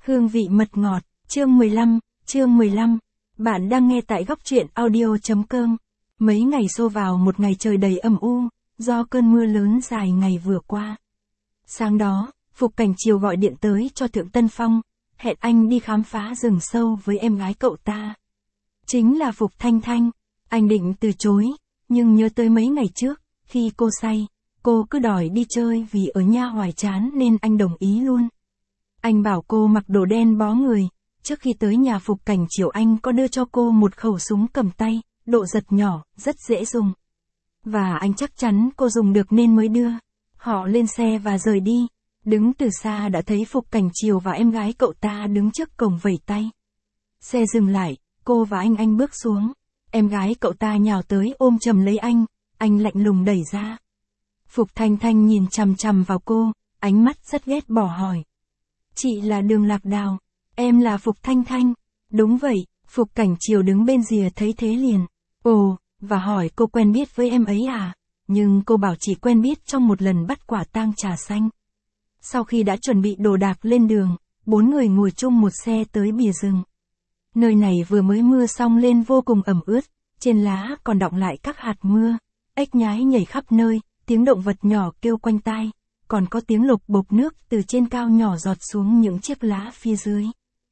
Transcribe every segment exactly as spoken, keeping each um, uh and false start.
Hương vị mật ngọt, chương mười lăm, chương mười lăm. Bạn đang nghe tại góc truyện audio.com. Mấy ngày xô vào một ngày trời đầy âm u, do cơn mưa lớn dài ngày vừa qua. Sáng đó, Phục Cảnh Triều gọi điện tới cho Thượng Tân Phong, hẹn anh đi khám phá rừng sâu với em gái cậu ta. Chính là Phục Thanh Thanh. Anh định từ chối, nhưng nhớ tới mấy ngày trước, khi cô say, cô cứ đòi đi chơi vì ở nhà hoài chán nên anh đồng ý luôn. Anh bảo cô mặc đồ đen bó người, trước khi tới nhà Phục Cảnh Triều anh có đưa cho cô một khẩu súng cầm tay, độ giật nhỏ, rất dễ dùng. Và anh chắc chắn cô dùng được nên mới đưa. Họ lên xe và rời đi, đứng từ xa đã thấy Phục Cảnh Triều và em gái cậu ta đứng trước cổng vẩy tay. Xe dừng lại, cô và anh anh bước xuống, em gái cậu ta nhào tới ôm chầm lấy anh, anh lạnh lùng đẩy ra. Phục Thanh Thanh nhìn chằm chằm vào cô, ánh mắt rất ghét bỏ hỏi. Chị là Đường Lạc Đào, em là Phục Thanh Thanh. Đúng vậy, Phục Cảnh Triều đứng bên rìa thấy thế liền. Ồ, và hỏi cô quen biết với em ấy à? Nhưng cô bảo chỉ quen biết trong một lần bắt quả tang trà xanh. Sau khi đã chuẩn bị đồ đạc lên đường, bốn người ngồi chung một xe tới bìa rừng. Nơi này vừa mới mưa xong lên vô cùng ẩm ướt, trên lá còn đọng lại các hạt mưa, ếch nhái nhảy khắp nơi, tiếng động vật nhỏ kêu quanh tai, còn có tiếng lộc bộc nước từ trên cao nhỏ giọt xuống những chiếc lá phía dưới.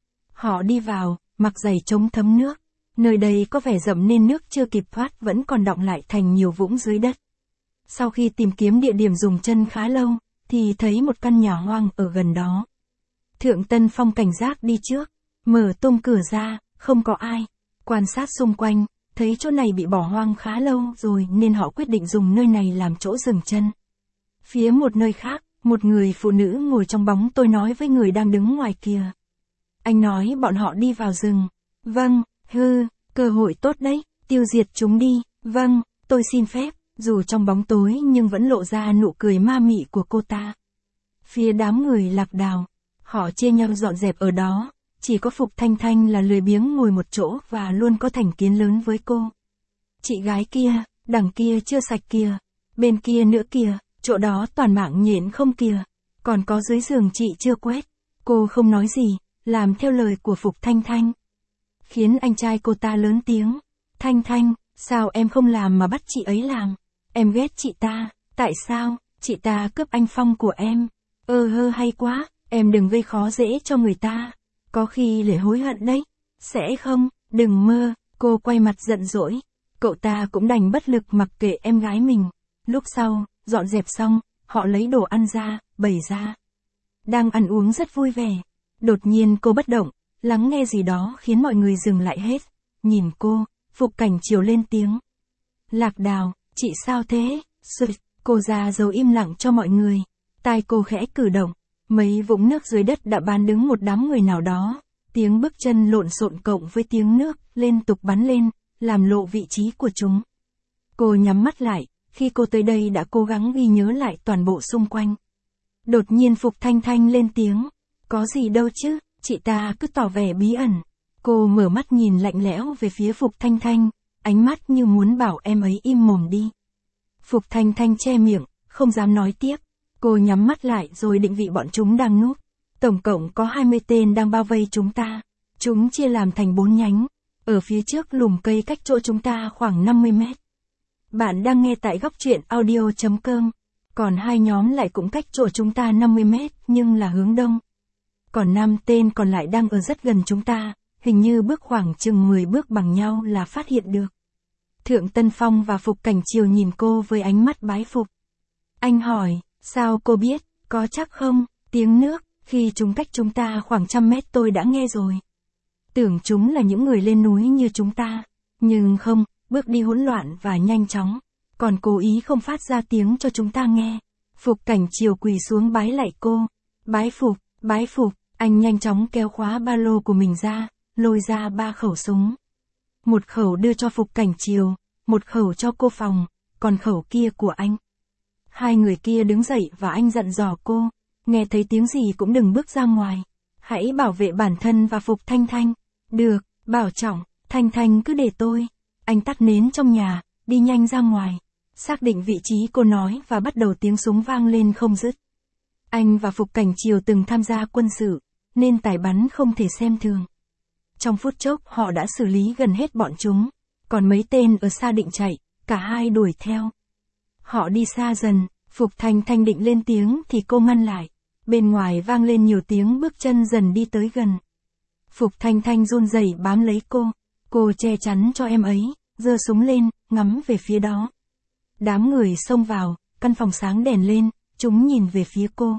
Họ đi vào, mặc giày chống thấm nước. Nơi đây có vẻ rậm nên nước chưa kịp thoát vẫn còn đọng lại thành nhiều vũng dưới đất. Sau khi tìm kiếm địa điểm dùng chân khá lâu, thì thấy một căn nhà hoang ở gần đó. Thượng Tân Phong cảnh giác đi trước, mở tung cửa ra, không có ai. Quan sát xung quanh, thấy chỗ này bị bỏ hoang khá lâu rồi nên họ quyết định dùng nơi này làm chỗ dừng chân. Phía một nơi khác, một người phụ nữ ngồi trong bóng tối nói với người đang đứng ngoài kia. Anh nói bọn họ đi vào rừng. Vâng, hư, cơ hội tốt đấy, tiêu diệt chúng đi. Vâng, tôi xin phép, dù trong bóng tối nhưng vẫn lộ ra nụ cười ma mị của cô ta. Phía đám người Lạc Đào, họ chia nhau dọn dẹp ở đó, chỉ có Phục Thanh Thanh là lười biếng ngồi một chỗ và luôn có thành kiến lớn với cô. Chị gái kia, đằng kia chưa sạch kìa, bên kia nữa kìa. Chỗ đó toàn mạng nhện không kìa, còn có dưới giường chị chưa quét. Cô không nói gì, làm theo lời của Phục Thanh Thanh. Khiến anh trai cô ta lớn tiếng. Thanh Thanh, sao em không làm mà bắt chị ấy làm? Em ghét chị ta, tại sao? Chị ta cướp anh Phong của em. Ơ hơ hay quá, em đừng gây khó dễ cho người ta. Có khi lại hối hận đấy. Sẽ không, đừng mơ, cô quay mặt giận dỗi. Cậu ta cũng đành bất lực mặc kệ em gái mình. Lúc sau, dọn dẹp xong, họ lấy đồ ăn ra, bày ra. Đang ăn uống rất vui vẻ. Đột nhiên cô bất động, lắng nghe gì đó khiến mọi người dừng lại hết. Nhìn cô, Phục Cảnh Triều lên tiếng. Lạc Đào, chị sao thế? Sụt, cô ra dấu im lặng cho mọi người. Tai cô khẽ cử động, mấy vũng nước dưới đất đã bán đứng một đám người nào đó. Tiếng bước chân lộn xộn cộng với tiếng nước liên tục bắn lên, làm lộ vị trí của chúng. Cô nhắm mắt lại. Khi cô tới đây đã cố gắng ghi nhớ lại toàn bộ xung quanh. Đột nhiên Phục Thanh Thanh lên tiếng. Có gì đâu chứ, chị ta cứ tỏ vẻ bí ẩn. Cô mở mắt nhìn lạnh lẽo về phía Phục Thanh Thanh, ánh mắt như muốn bảo em ấy im mồm đi. Phục Thanh Thanh che miệng, không dám nói tiếp. Cô nhắm mắt lại rồi định vị bọn chúng đang núp. Tổng cộng có hai mươi tên đang bao vây chúng ta. Chúng chia làm thành bốn nhánh. Ở phía trước lùm cây cách chỗ chúng ta khoảng năm mươi mét. Bạn đang nghe tại góc truyện audio.com. Còn hai nhóm lại cũng cách chỗ chúng ta năm mươi mét nhưng là hướng đông. Còn năm tên còn lại đang ở rất gần chúng ta, hình như bước khoảng chừng mười bước bằng nhau là phát hiện được. Thượng Tân Phong và Phục Cảnh Triều nhìn cô với ánh mắt bái phục. Anh hỏi, sao cô biết, có chắc không? Tiếng nước, khi chúng cách chúng ta khoảng trăm mét tôi đã nghe rồi. Tưởng chúng là những người lên núi như chúng ta, nhưng không. Bước đi hỗn loạn và nhanh chóng, còn cố ý không phát ra tiếng cho chúng ta nghe. Phục Cảnh Triều quỳ xuống bái lạy cô. Bái phục, bái phục, anh nhanh chóng kéo khóa ba lô của mình ra, lôi ra ba khẩu súng. Một khẩu đưa cho Phục Cảnh Triều, một khẩu cho cô Phòng, còn khẩu kia của anh. Hai người kia đứng dậy và anh dặn dò cô, nghe thấy tiếng gì cũng đừng bước ra ngoài. Hãy bảo vệ bản thân và Phục Thanh Thanh. Được, bảo trọng, Thanh Thanh cứ để tôi. Anh tắt nến trong nhà, đi nhanh ra ngoài. Xác định vị trí cô nói và bắt đầu tiếng súng vang lên không dứt. Anh và Phục Cảnh Triều từng tham gia quân sự, nên tài bắn không thể xem thường. Trong phút chốc họ đã xử lý gần hết bọn chúng, còn mấy tên ở xa định chạy, cả hai đuổi theo. Họ đi xa dần, Phục Thanh Thanh định lên tiếng thì cô ngăn lại. Bên ngoài vang lên nhiều tiếng bước chân dần đi tới gần. Phục Thanh Thanh run rẩy bám lấy cô, cô che chắn cho em ấy, giơ súng lên, ngắm về phía đó. Đám người xông vào, căn phòng sáng đèn lên, chúng nhìn về phía cô.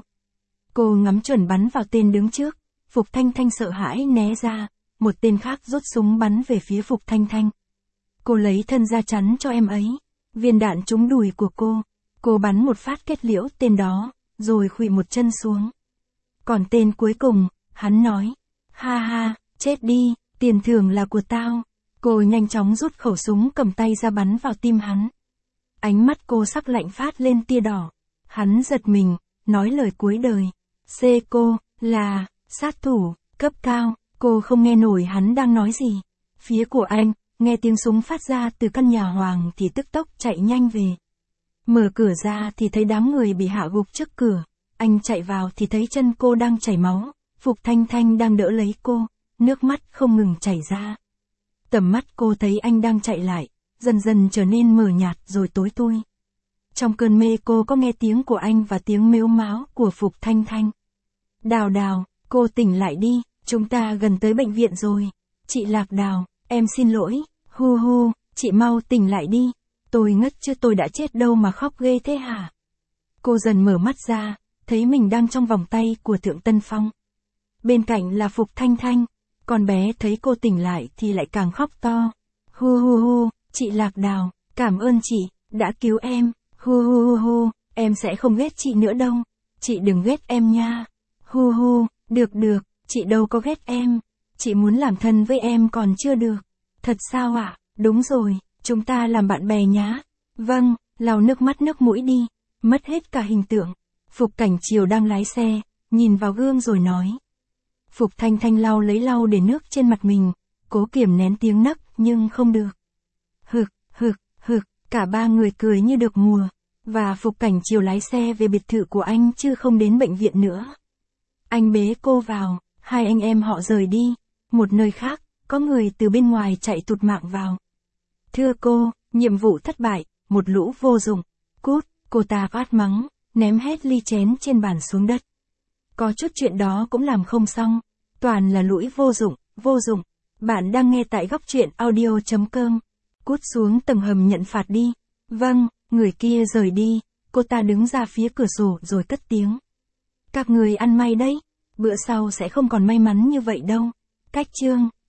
Cô ngắm chuẩn bắn vào tên đứng trước, Phục Thanh Thanh sợ hãi né ra, một tên khác rút súng bắn về phía Phục Thanh Thanh. Cô lấy thân ra chắn cho em ấy, viên đạn trúng đùi của cô, cô bắn một phát kết liễu tên đó, rồi khuỵu một chân xuống. Còn tên cuối cùng, hắn nói, ha ha, chết đi, tiền thưởng là của tao. Cô nhanh chóng rút khẩu súng cầm tay ra bắn vào tim hắn. Ánh mắt cô sắc lạnh phát lên tia đỏ. Hắn giật mình, nói lời cuối đời. C cô, là, sát thủ, cấp cao. Cô không nghe nổi hắn đang nói gì. Phía của anh, nghe tiếng súng phát ra từ căn nhà hoàng thì tức tốc chạy nhanh về. Mở cửa ra thì thấy đám người bị hạ gục trước cửa. Anh chạy vào thì thấy chân cô đang chảy máu. Phục Thanh Thanh đang đỡ lấy cô, nước mắt không ngừng chảy ra. Tầm mắt cô thấy anh đang chạy lại, dần dần trở nên mờ nhạt rồi tối thui. Trong cơn mê cô có nghe tiếng của anh và tiếng mếu máo của Phục Thanh Thanh. Đào Đào, cô tỉnh lại đi, chúng ta gần tới bệnh viện rồi. Chị Lạc Đào, em xin lỗi, hu hu, chị mau tỉnh lại đi. Tôi ngất chứ tôi đã chết đâu mà khóc ghê thế hả? Cô dần mở mắt ra, thấy mình đang trong vòng tay của Thượng Tân Phong. Bên cạnh là Phục Thanh Thanh, con bé thấy cô tỉnh lại thì lại càng khóc to. Hu hu hu, chị Lạc Đào, cảm ơn chị, đã cứu em. Hu hu hu hu, em sẽ không ghét chị nữa đâu. Chị đừng ghét em nha. Hu hu, được được, chị đâu có ghét em. Chị muốn làm thân với em còn chưa được. Thật sao ạ? À? Đúng rồi, chúng ta làm bạn bè nhá. Vâng, lau nước mắt nước mũi đi. Mất hết cả hình tượng. Phục Cảnh Triều đang lái xe, nhìn vào gương rồi nói. Phục Thanh Thanh lau lấy lau để nước trên mặt mình, cố kiềm nén tiếng nấc nhưng không được. Hực, hực, hực, cả ba người cười như được mùa, và Phục Cảnh Triều lái xe về biệt thự của anh chứ không đến bệnh viện nữa. Anh bế cô vào, hai anh em họ rời đi, một nơi khác, có người từ bên ngoài chạy tụt mạng vào. Thưa cô, nhiệm vụ thất bại, một lũ vô dụng, cút, cô ta quát mắng, ném hết ly chén trên bàn xuống đất. Có chút chuyện đó cũng làm không xong, toàn là lũi vô dụng, vô dụng. Bạn đang nghe tại góc truyện audio chấm com. Cút xuống tầng hầm nhận phạt đi. Vâng, người kia rời đi, cô ta đứng ra phía cửa sổ rồi cất tiếng. Các người ăn may đấy, bữa sau sẽ không còn may mắn như vậy đâu. Cách chương.